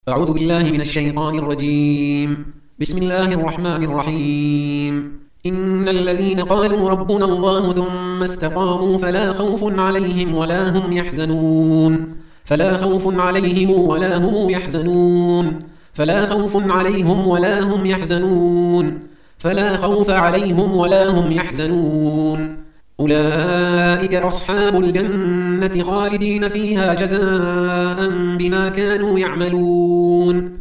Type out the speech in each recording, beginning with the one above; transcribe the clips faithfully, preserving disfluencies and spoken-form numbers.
أعوذ بالله من الشيطان الرجيم. بسم الله الرحمن الرحيم. إن الذين قالوا ربنا الله ثم استقاموا فلا خوف عليهم ولا هم يحزنون فلا خوف عليهم ولا هم يحزنون فلا خوف عليهم ولا هم يحزنون فلا خوف عليهم ولا هم يحزنون أولئك أصحاب الجنة خالدين فيها جزاء بما كانوا يعملون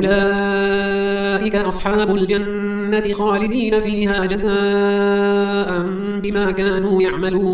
أولئك أصحاب الجنة خالدين فيها جزاء بما كانوا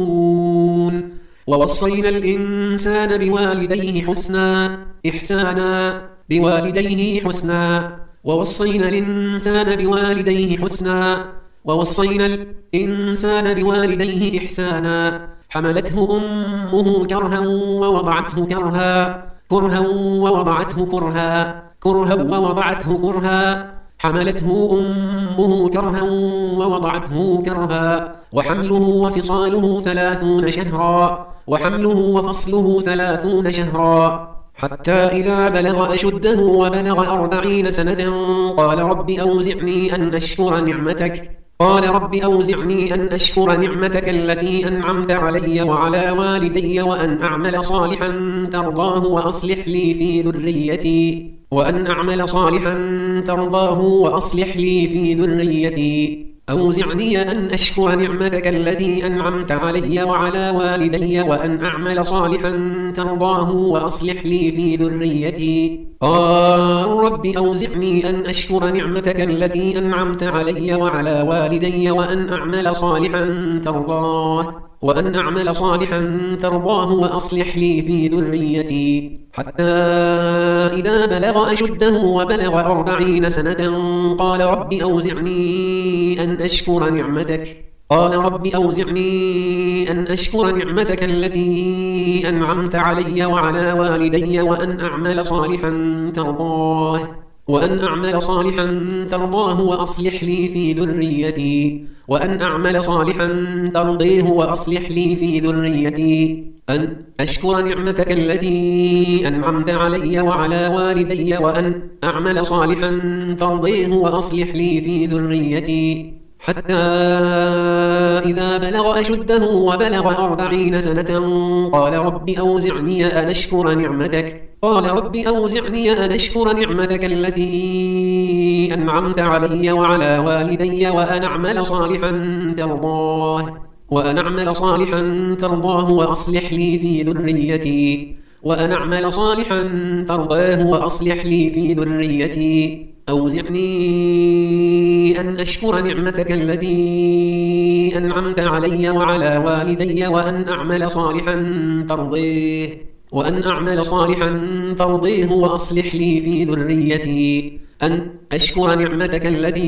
يعملون ووصينا الإنسان بوالديه حسنا إحسانا بوالديه حسنا ووصينا الإنسان بوالديه حسنا ووصينا الإنسان بوالديه إحسانا حملته أمه كرها ووضعته كرها كرها ووضعته كرها كرها ووضعته كرها حملته أمه كرها ووضعته كرها وحمله وفصاله ثلاثون شهرا وحمله وفصله ثلاثون شهرا حتى إذا بلغ أشده وبلغ أربعين سنة قال رب أوزعني أن أشكر نعمتك قال رب أوزعني أن أشكر نعمتك التي أنعمت علي وعلى والدي وأن أعمل صالحا ترضاه وأصلح لي في ذريتي وأن أعمل صالحا ترضاه وأصلح لي في ذريتي أوزعني أن أشكر نعمتك التي أنعمت علي وعلى والدي وأن أعمل صالحا ترضاه وأصلح لي في ذريتي قال رب أوزعني أن أشكر نعمتك التي أنعمت علي وعلى والدي وأن أعمل صالحا ترضاه وأن أعمل صالحا ترضاه وأصلح لي في ذريتي حتى إذا بلغ أشده وبلغ أربعين سنة قال رب أوزعني أن أشكر نعمتك قال رب أوزعني أن أشكر نعمتك التي أنعمت علي وعلى والدي وأن أعمل صالحا ترضاه وأن أعمل صالحا ترضاه وأصلح لي في ذريتي وأن أعمل صالحا ترضيه وأصلح لي في ذريتي أن أشكر نعمتك التي أنعمت علي وعلى والدي وأن أعمل صالحا ترضيه وأصلح لي في ذريتي حتى إذا بلغ أشده وبلغ أربعين سنة قال رب أوزعني أن أشكر نعمتك قال رب أوزعني أن أشكر نعمتك التي أنعمت علي وعلى والدي وأن أعمل صالحا ترضاه وأن أعمل صالحا ترضاه وأصلح لي في ذريتي وأن أعمل صالحا ترضاه وأصلح لي في ذريتي أوزعني أن أشكر نعمتك التي أنعمت علي وعلى والدي وأن أعمل صالحا ترضيه وأن أعمل صالحا ترضيه وأصلح لي في ذريتي أن أشكر نعمتك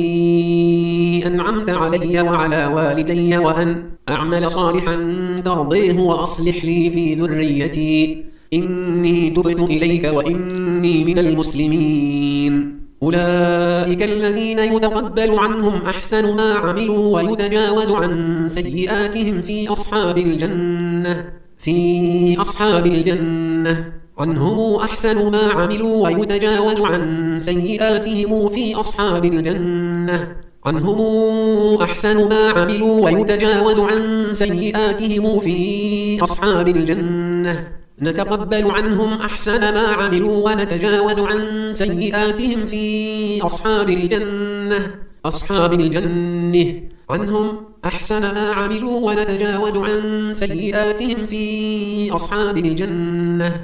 التي أنعمت علي وعلى والدي وأن أعمل صالحا ترضيه وأصلح لي في ذريتي إني تبت إليك وإني من المسلمين أولئك الذين يتقبل عنهم أحسن ما عملوا ويتجاوز عن سيئاتهم في أصحاب الجنة في أصحاب الجنة عنهم أحسن ما عملوا ويتجاوز عن سيئاتهم في أصحاب الجنة عنهم أحسن ما عملوا ويتجاوز عن سيئاتهم في أصحاب الجنة نتقبل عنهم أحسن ما عملوا ونتجاوز عن سيئاتهم في أصحاب الجنة أصحاب الجنة عنهم أحسن ما عملوا ونتجاوز عن سيئاتهم في أصحاب الجنة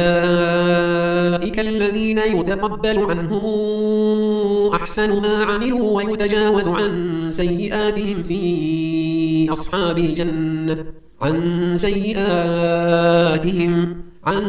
أولئك الذين يتقبل عنهم أحسن ما عملوا ويتجاوز عن سيئاتهم في أصحاب الجنة عن سيئاتهم عن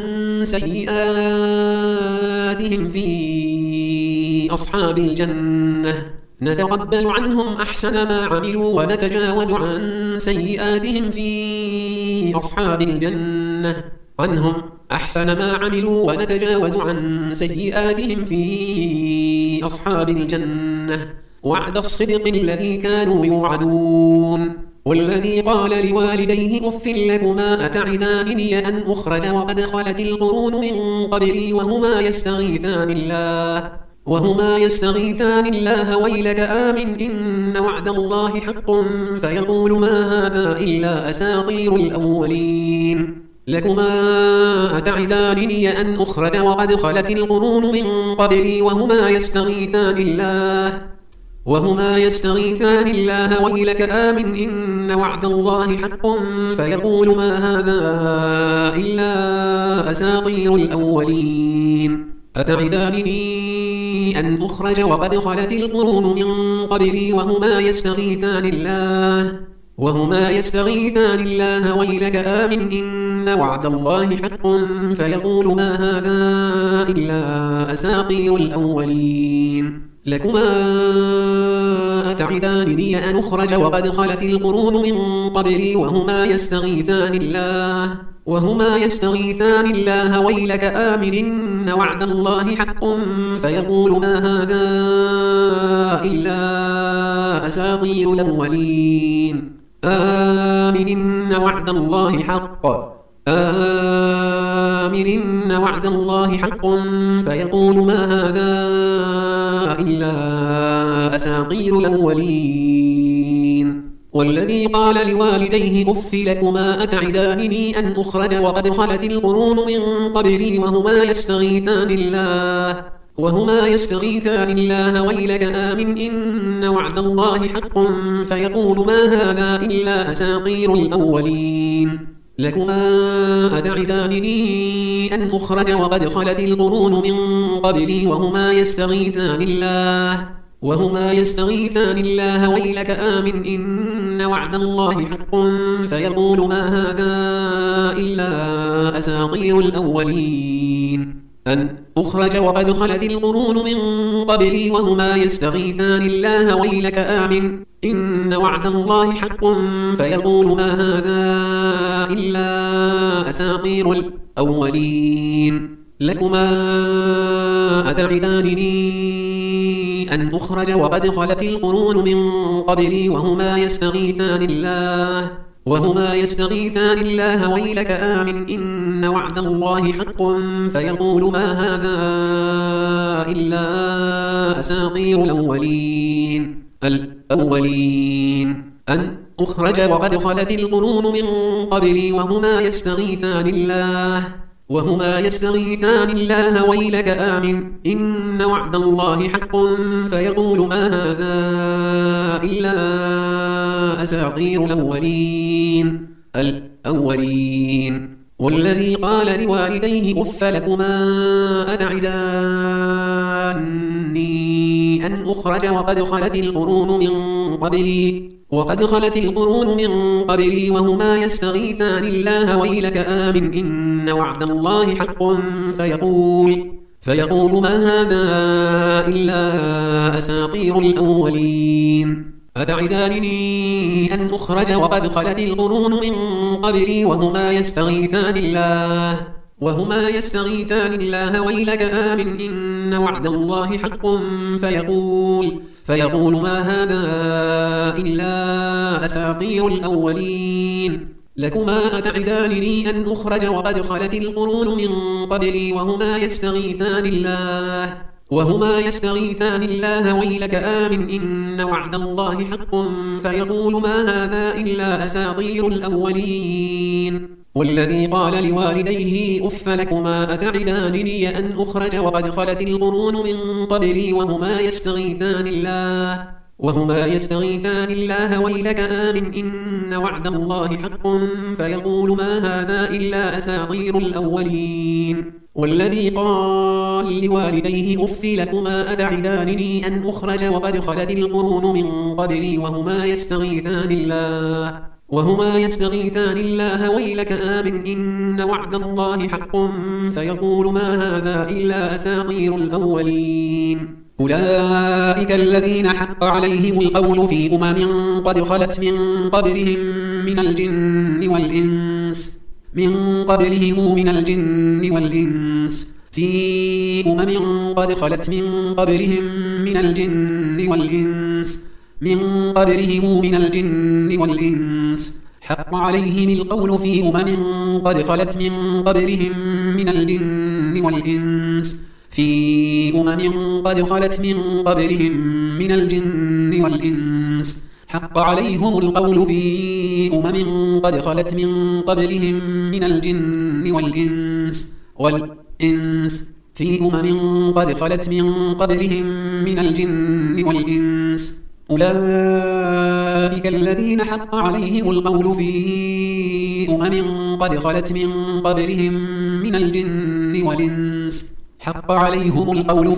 سيئاتهم في أصحاب الجنة نتقبل عنهم أحسن ما عملوا ونتجاوز عن سيئاتهم في أصحاب الجنة عنهم أحسن ما عملوا ونتجاوز عن سيئاتهم في أصحاب الجنة وعد الصدق الذي كانوا يوعدون والذي قال لوالديه أف لكما أتعدانني أن أخرج وقد خلت القرون من قبلي وهما يستغيثان الله وهما يستغيثان الله ويلك آمن إن وعد الله حق فيقول ما هذا إلا أساطير الأولين لكما أتعدانني أن أخرج وقد خلت القرون من قبلي وهما يستغيثان الله وهما يستغيثان الله ويلك آمن إن وعد الله حق فيقول ما هذا إلا أساطير الأولين أتعدانني أن أخرج وقد خلت القرون من قبلي وهما يستغيثان الله وهما يستغيثان الله ويلك آمن إن وعد الله حق فيقول ما هذا إلا أساطير الأولين لكما أتعدانني أن أخرج وقد خلت القرون من قبلي وهما يستغيثان الله وهما يستغيثان الله ويلك آمن إن وعد الله حق فيقول ما هذا إلا أساطير الأولين آمن إن وعد الله حق آمن إن وعد الله حق فيقول ما هذا إلا أساطير الأولين والذي قال لوالديه أف لكما أتعدانني أن أخرج وقد خلت القرون من قبلي وهما يستغيثان الله وهما يستغيثان الله ويلك آمن إن وعد الله حق فيقول ما هذا إلا أساطير الأولين لكما أتعدانني أن أخرج وقد خلت القرون من قبلي وهما يستغيثان الله وهما يستغيثان الله ويلك آمن إن وعد الله حق فيقول ما هذا إلا أساطير الأولين أن أخرج وقد خلت القرون من قبلي وهما يستغيثان الله ويلك آمن إن وعد الله حق فيقول ما هذا إلا أساطير الأولين لكما أتعدانني أن أخرج وقد خلت القرون من قبلي وهما يستغيثان الله وهما يستغيثان الله ويلك آمن إن وعد الله حق فيقول ما هذا إلا أساطير الأولين الأولين أن أخرج وقد خلت القرون من قبلي وهما يستغيثان الله وهما يستغيثان الله ويلك آمن إن وعد الله حق فيقول ما هذا إلا أساطير الأولين الأولين والذي قال لوالديه أف لكما أتعداني أن أخرج وقد خلت القرون من قبلي وقد خلت القرون من قبلي وهما يستغيثان الله ويلك آمن إن وعد الله حق فيقول فيقول ما هذا إلا أساطير الأولين أتعدانني أن أخرج وقد خلت القرون من قبلي وهما يستغيثان الله وهما يستغيثان الله ويلك آمن إن وعد الله حق فيقول فيقول ما هذا إلا أساطير الأولين لكما أتعدانني أن أخرج وقد خلت القرون من قبلي وهما يستغيثان الله وهما يستغيثان الله ويلك آمن إن وعد الله حق فيقول ما هذا إلا أساطير الأولين والذي قال لوالديه أف لكما أتعدانني أن أخرج وقد خلت القرون من قبلي وهما يستغيثان الله وهما يستغيثان الله ويلك آمن إن وعد الله حق فيقول ما هذا إلا أساطير الأولين والذي قال لوالديه أف لكما أتعدانني أن أخرج وقد خلت القرون من قبلي وهما يستغيثان الله وهما يستغيثان الله ويلك آمن إن وعد الله حق فيقول ما هذا إلا أساطير الأولين أولئك الذين حق عليهم القول في أمم قد خلت من قبلهم من الجن والإنس من قبلهم من الجن والإنس في أمم قد خلت من قبلهم من الجن والإنس من قبلهم من الجن والإنس حق عليهم القول في أمم قد خلت من قبلهم من الجن والإنس في أمم قد خلت من قبلهم من الجن والإنس حق عليهم القول في أمم قد خلت من قبلهم من الجن والإنس والإنس في أمم قد خلت من قبلهم من الجن والإنس أولئك الذين حق عليهم القول في أمم قد خلت من قبلهم من الجن والإنس حق عليهم القول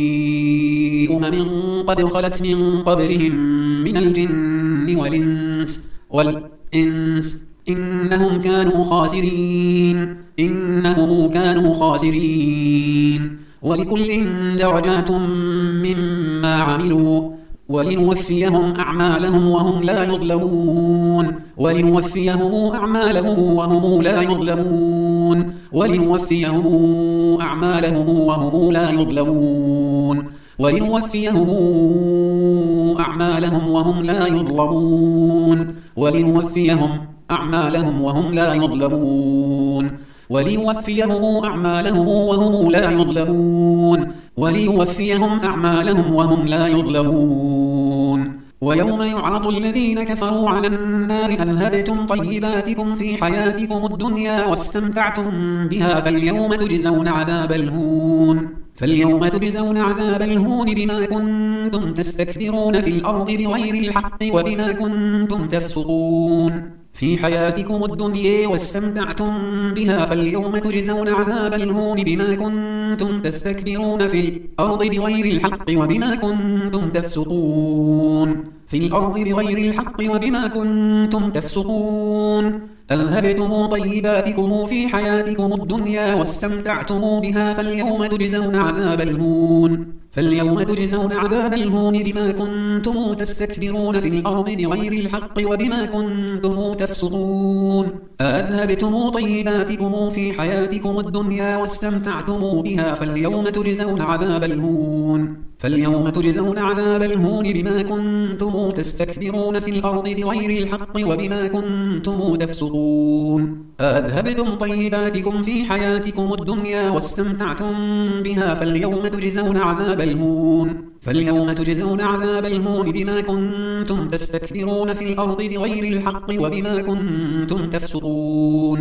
في أمم قد خلت من قبلهم من الجن والإنس والإنس إنهم كانوا خاسرين إنهم كانوا خاسرين ولكل درجات مما عملوا ولنوفيهم أعمالهم وهم لا يظلمون ولنوفيهم أعمالهم وهم لا يظلمون ولنوفيهم أعمالهم وهم لا يظلمون ولنوفيهم أعمالهم وهم لا يظلمون ولنوفيهم أعمالهم وهم لا يظلمون وليوفيهم أعمالهم وهم لا يظلمون وليوفيهم أعمالهم وهم لا يظلمون ويوم يعرض الذين كفروا على النار أذهبتم طيباتكم في حياتكم الدنيا واستمتعتم بها فاليوم تجزون عذاب الهون فاليوم تجزون عذاب الهون بما كنتم تستكبرون في الأرض بغير الحق وبما كنتم تفسقون في حياتكم الدنيا واستمتعتم بها فاليوم تجزون عذاب الهون بما كنتم تستكبرون في الأرض بغير الحق وبما كنتم تفسقون في الأرض بغير الحق وبما كنتم تفسقون أذهبتم طيباتكم في حياتكم الدنيا واستمتعتم بها فاليوم تجزون عذاب الهون فاليوم تجزون عذاب الهون بما كنتم تستكبرون في الأرض بغير الحق وبما كنتم تفسقون أذهبتم طيباتكم في حياتكم الدنيا واستمتعتم بها فاليوم تجزون عذاب الهون فاليوم تجزون عذاب الهون بما كنتم تستكبرون في الأرض بغير الحق وبما كنتم تفسقون أذهبتم طيباتكم في حياتكم الدنيا واستمتعتم بها فاليوم تجزون عذاب الهون فاليوم تجزون عذاب الهون بما كنتم تستكبرون في الأرض بغير الحق وبما كنتم تفسقون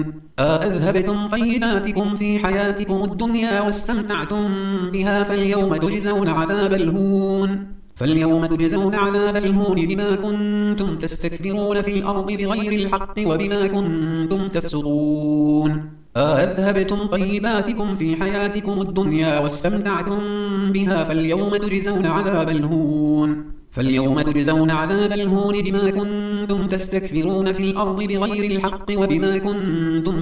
أذهبتم طيباتكم في حياتكم الدنيا واستمتعتم بها فاليوم تجزون عذاب الهون فاليوم تجزون عذاب الهون بما كنتم تستكبرون في الأرض بغير الحق وبما كنتم تفسقون أذهبتم طيباتكم في حياتكم الدنيا واستمتعتم بها فاليوم تجزون عذاب الهون فاليوم تجزون عذاب الهون بما كنتم تستكبرون في الأرض بغير الحق وبما كنتم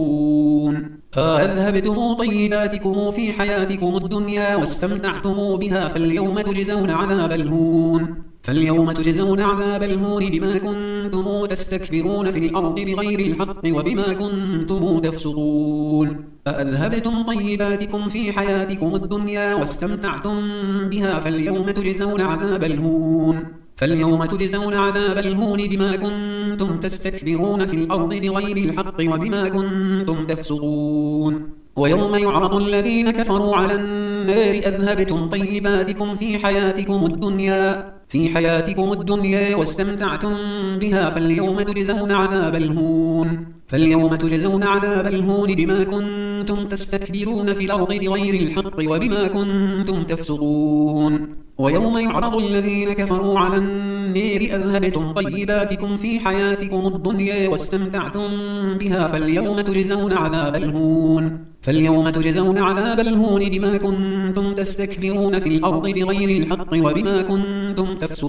تفسقون أذهبتم طيباتكم في حياتكم الدنيا واستمتعتم بها فاليوم تجزون عذاب الهون فاليوم تجزون عذاب الهون بما كنتم تستكبرون في الأرض بغير الحق وبما كنتم تفسقون أذهبتم طيباتكم في حياتكم الدنيا واستمتعتم بها فاليوم تجزون عذاب الهون فاليوم تجزون عذاب الهون بما كنتم تستكبرون في الأرض بغير الحق وبما كنتم تفسقون ويوم يعرض الذين كفروا على النار أذهبتم طيباتكم في حياتكم الدنيا في حياتكم الدنيا واستمتعتم بها فاليوم تجزون عذاب الهون فاليوم تجزون عذاب الهون بما كنتم تستكبرون في الأرض بغير الحق وبما كنتم تفسقون ويوم يعرض الذين كفروا على النار أذهبتم طيباتكم في حياتكم الدنيا واستمتعتم بها فاليوم تجزون عذاب الهون فاليوم تجزون عذاب الهون بما كنتم تستكبرون في الأرض بغير الحق وبما كنتم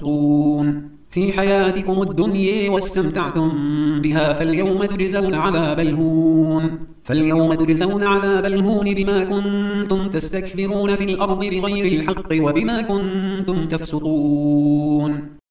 تفسقون في حياتكم الدنيا واستمتعتم بها فاليوم تجزون عذاب الهون فاليوم تجزون عذاب الهون بما كنتم تستكبرون في الأرض بغير الحق وبما كنتم تفسقون